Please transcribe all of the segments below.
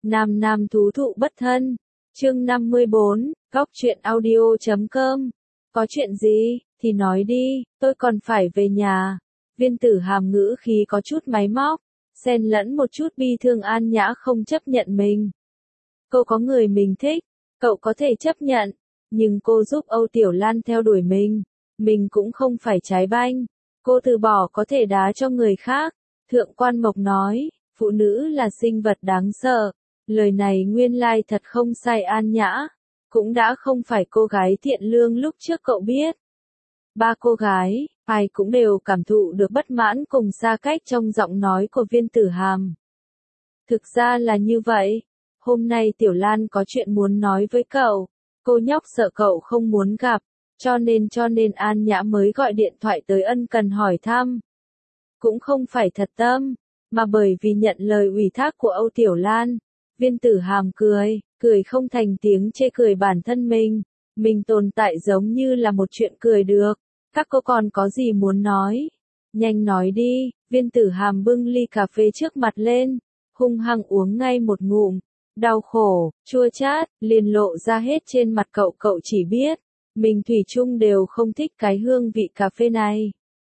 Nam nam thú thụ bất thân. Chương 54, góc truyện audio.com. Có chuyện gì, thì nói đi, tôi còn phải về nhà. Viên Tử Hàm ngữ khí có chút máy móc, xen lẫn một chút bi thương An Nhã không chấp nhận mình. Cô có người mình thích, cậu có thể chấp nhận, nhưng cô giúp Âu Tiểu Lan theo đuổi mình cũng không phải trái banh. Cô từ bỏ có thể đá cho người khác. Thượng Quan Mộc nói, phụ nữ là sinh vật đáng sợ. Lời này nguyên lai thật không sai. An Nhã cũng đã không phải cô gái thiện lương lúc trước cậu biết. Ba cô gái, ai cũng đều cảm thụ được bất mãn cùng xa cách trong giọng nói của Viên Tử Hàm. Thực ra là như vậy, hôm nay Tiểu Lan có chuyện muốn nói với cậu, cô nhóc sợ cậu không muốn gặp, cho nên An Nhã mới gọi điện thoại tới ân cần hỏi thăm. Cũng không phải thật tâm, mà bởi vì nhận lời ủy thác của Âu Tiểu Lan. Viên Tử Hàm cười không thành tiếng, chê cười bản thân mình tồn tại giống như là một chuyện cười được. Các cô còn có gì muốn nói? Nhanh nói đi. Viên Tử Hàm bưng ly cà phê trước mặt lên, hung hăng uống ngay một ngụm. Đau khổ, chua chát, liền lộ ra hết trên mặt cậu chỉ biết, mình thủy chung đều không thích cái hương vị cà phê này.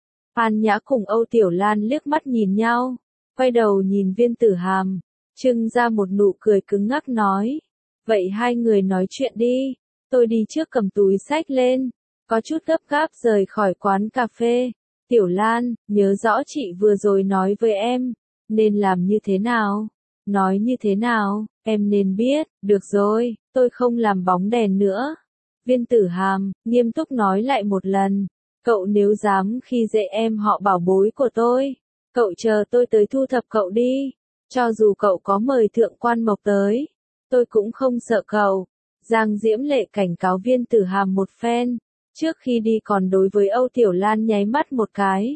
An Nhã cùng Âu Tiểu Lan liếc mắt nhìn nhau, quay đầu nhìn Viên Tử Hàm, trưng ra một nụ cười cứng ngắc nói. Vậy hai người nói chuyện đi, tôi đi trước. Cầm túi xách lên, có chút gấp gáp rời khỏi quán cà phê. Tiểu Lan, nhớ rõ chị vừa rồi nói với em, nên làm như thế nào? Nói như thế nào, em nên biết. Được rồi, tôi không làm bóng đèn nữa. Viên Tử Hàm nghiêm túc nói lại một lần. Cậu nếu dám khi dễ em họ bảo bối của tôi, cậu chờ tôi tới thu thập cậu đi. Cho dù cậu có mời Thượng Quan Mộc tới, tôi cũng không sợ cậu. Giang Diễm Lệ cảnh cáo Viên Tử Hàm một phen, trước khi đi còn đối với Âu Tiểu Lan nháy mắt một cái.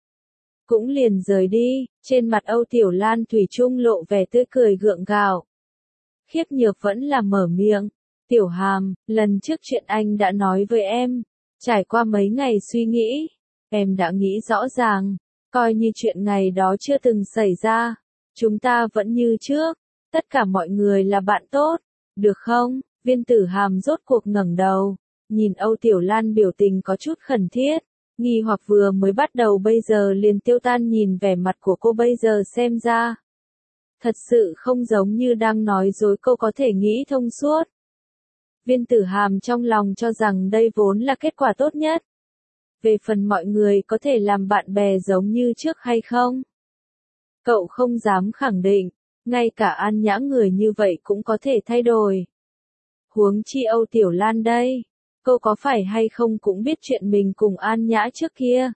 Cũng liền rời đi, trên mặt Âu Tiểu Lan thủy chung lộ vẻ tươi cười gượng gạo. Khiếp Nhược vẫn là mở miệng. Tiểu Hàm, lần trước chuyện anh đã nói với em, trải qua mấy ngày suy nghĩ, em đã nghĩ rõ ràng, coi như chuyện ngày đó chưa từng xảy ra. Chúng ta vẫn như trước, tất cả mọi người là bạn tốt, được không? Viên Tử Hàm rốt cuộc ngẩng đầu, nhìn Âu Tiểu Lan biểu tình có chút khẩn thiết, nghi hoặc vừa mới bắt đầu bây giờ liền tiêu tan. Nhìn vẻ mặt của cô bây giờ xem ra, thật sự không giống như đang nói dối. Cô có thể nghĩ thông suốt. Viên Tử Hàm trong lòng cho rằng đây vốn là kết quả tốt nhất. Về phần mọi người có thể làm bạn bè giống như trước hay không, cậu không dám khẳng định, ngay cả An Nhã người như vậy cũng có thể thay đổi. Huống chi Âu Tiểu Lan đây, cô có phải hay không cũng biết chuyện mình cùng An Nhã trước kia.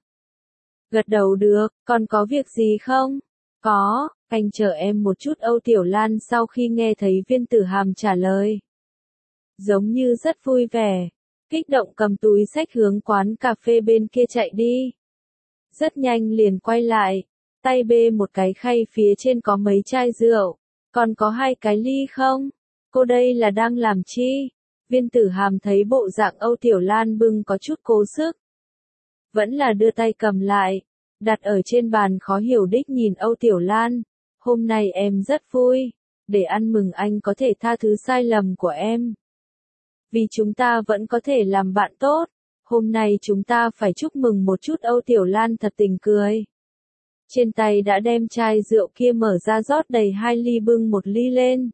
Gật đầu được, còn có việc gì không? Có, anh chờ em một chút. Âu Tiểu Lan sau khi nghe thấy Viên Tử Hàm trả lời, giống như rất vui vẻ, kích động cầm túi xách hướng quán cà phê bên kia chạy đi. Rất nhanh liền quay lại, tay bê một cái khay phía trên có mấy chai rượu, còn có 2 cái ly không? Cô đây là đang làm chi? Viên Tử Hàm thấy bộ dạng Âu Tiểu Lan bưng có chút cố sức, vẫn là đưa tay cầm lại, đặt ở trên bàn khó hiểu đích nhìn Âu Tiểu Lan. Hôm nay em rất vui, để ăn mừng anh có thể tha thứ sai lầm của em. Vì chúng ta vẫn có thể làm bạn tốt, hôm nay chúng ta phải chúc mừng một chút. Âu Tiểu Lan thật tình cười. Trên tay đã đem chai rượu kia mở ra rót đầy 2 ly, bưng một ly lên.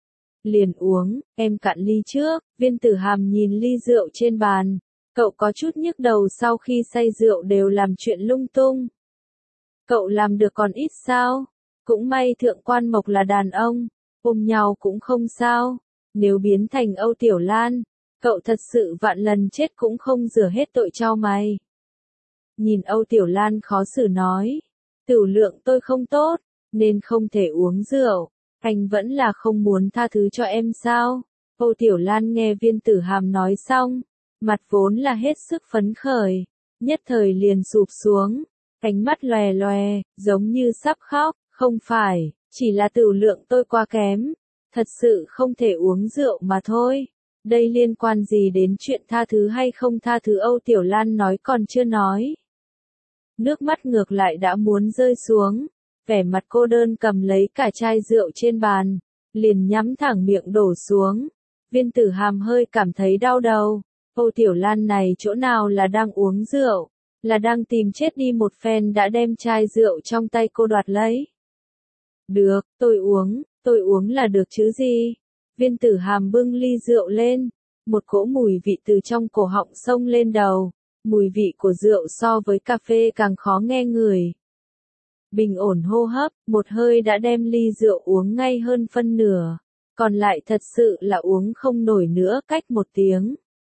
Liền uống, em cạn ly trước. Viên Tử Hàm nhìn ly rượu trên bàn, cậu có chút nhức đầu. Sau khi say rượu đều làm chuyện lung tung. Cậu làm được còn ít sao? Cũng may Thượng Quan Mộc là đàn ông, ôm nhau cũng không sao. Nếu biến thành Âu Tiểu Lan, cậu thật sự vạn lần chết cũng không rửa hết tội cho mày. Nhìn Âu Tiểu Lan khó xử nói, tiểu lượng tôi không tốt, nên không thể uống rượu. Anh vẫn là không muốn tha thứ cho em sao? Âu Tiểu Lan nghe Viên Tử Hàm nói xong, mặt vốn là hết sức phấn khởi, nhất thời liền sụp xuống, ánh mắt lòe lòe, giống như sắp khóc. Không phải, chỉ là tiểu lượng tôi quá kém, thật sự không thể uống rượu mà thôi. Đây liên quan gì đến chuyện tha thứ hay không tha thứ? Âu Tiểu Lan nói còn chưa nói, nước mắt ngược lại đã muốn rơi xuống, vẻ mặt cô đơn cầm lấy cả chai rượu trên bàn, liền nhắm thẳng miệng đổ xuống. Viên Tử Hàm hơi cảm thấy đau đầu. Âu Tiểu Lan này chỗ nào là đang uống rượu, là đang tìm chết đi một phen đã đem chai rượu trong tay cô đoạt lấy. Được, tôi uống là được chứ gì. Viên Tử Hàm bưng ly rượu lên, một cỗ mùi vị từ trong cổ họng xông lên đầu, mùi vị của rượu so với cà phê càng khó nghe người. Bình ổn hô hấp, một hơi đã đem ly rượu uống ngay hơn phân nửa, còn lại thật sự là uống không nổi nữa. Cách một tiếng,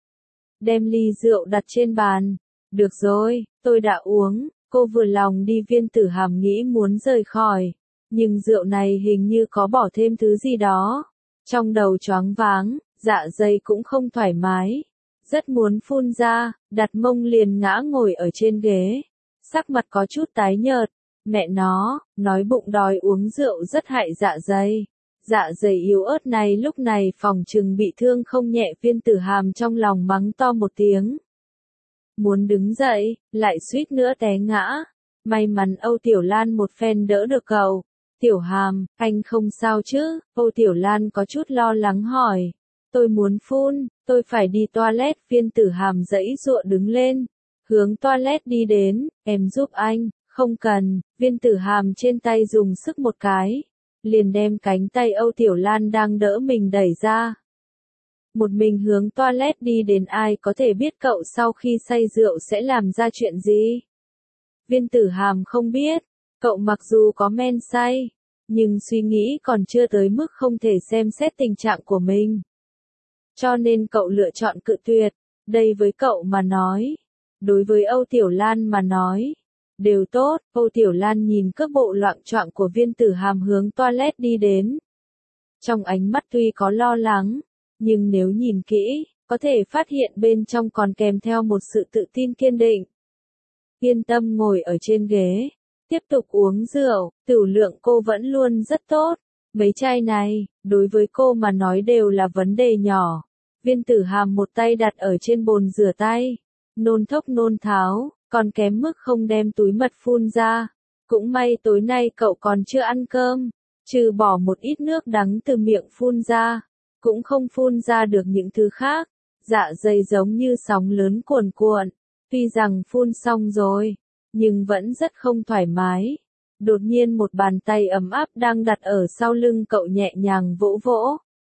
đem ly rượu đặt trên bàn. Được rồi, tôi đã uống. Cô vừa lòng đi. Viên Tử Hàm nghĩ muốn rời khỏi, nhưng rượu này hình như có bỏ thêm thứ gì đó. Trong đầu choáng váng, dạ dày cũng không thoải mái, rất muốn phun ra, đặt mông liền ngã ngồi ở trên ghế, sắc mặt có chút tái nhợt. Mẹ nó, nói bụng đói uống rượu rất hại dạ dày. Dạ dày yếu ớt này lúc này phòng chừng bị thương không nhẹ. Viên Tử Hàm trong lòng mắng to một tiếng. Muốn đứng dậy, lại suýt nữa té ngã. May mắn Âu Tiểu Lan một phen đỡ được cậu. Tiểu Hàm, anh không sao chứ? Âu Tiểu Lan có chút lo lắng hỏi. Tôi muốn phun, tôi phải đi toilet. Viên Tử Hàm giãy giụa đứng lên, hướng toilet đi đến. Em giúp anh. Không cần. Viên Tử Hàm trên tay dùng sức một cái, liền đem cánh tay Âu Tiểu Lan đang đỡ mình đẩy ra. Một mình hướng toilet đi đến. Ai có thể biết cậu sau khi say rượu sẽ làm ra chuyện gì? Viên Tử Hàm không biết. Cậu mặc dù có men say, nhưng suy nghĩ còn chưa tới mức không thể xem xét tình trạng của mình. Cho nên cậu lựa chọn cự tuyệt. Đây với cậu mà nói, đối với Âu Tiểu Lan mà nói, đều tốt. Âu Tiểu Lan nhìn cước bộ loạng choạng của Viên Tử Hàm hướng toilet đi đến. Trong ánh mắt tuy có lo lắng, nhưng nếu nhìn kỹ, có thể phát hiện bên trong còn kèm theo một sự tự tin kiên định. Yên tâm ngồi ở trên ghế, tiếp tục uống rượu. Tửu lượng cô vẫn luôn rất tốt. Mấy chai này, đối với cô mà nói đều là vấn đề nhỏ. Viên Tử Hàm một tay đặt ở trên bồn rửa tay, nôn thốc nôn tháo, còn kém mức không đem túi mật phun ra. Cũng may tối nay cậu còn chưa ăn cơm, trừ bỏ một ít nước đắng từ miệng phun ra, cũng không phun ra được những thứ khác. Dạ dày giống như sóng lớn cuồn cuộn, tuy rằng phun xong rồi, nhưng vẫn rất không thoải mái. Đột nhiên một bàn tay ấm áp đang đặt ở sau lưng cậu nhẹ nhàng vỗ vỗ,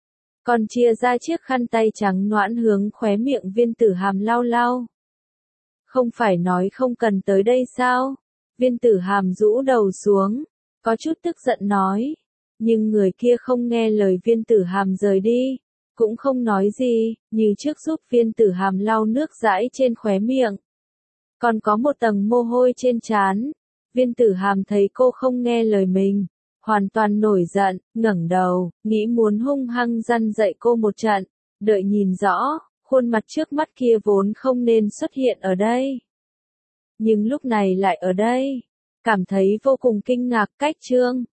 còn chia ra chiếc khăn tay trắng nõn hướng khóe miệng Viên Tử Hàm lau lau. Không phải nói không cần tới đây sao? Viên Tử Hàm rũ đầu xuống, có chút tức giận nói. Nhưng người kia không nghe lời Viên Tử Hàm rời đi, cũng không nói gì, như trước giúp Viên Tử Hàm lau nước dãi trên khóe miệng. Còn có một tầng mồ hôi trên trán. Viên Tử Hàm thấy cô không nghe lời mình, hoàn toàn nổi giận, ngẩng đầu, nghĩ muốn hung hăng răn dạy cô một trận. Đợi nhìn rõ, khuôn mặt trước mắt kia vốn không nên xuất hiện ở đây, nhưng lúc này lại ở đây. Cảm thấy vô cùng kinh ngạc. Cách chương